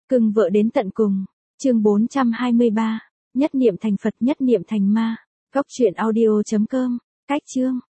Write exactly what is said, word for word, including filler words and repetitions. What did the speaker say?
Cưng vợ đến tận cùng. Chương bốn trăm hai mươi ba. Nhất niệm thành Phật, nhất niệm thành ma. Góc truyện audio chấm com. Cách chương.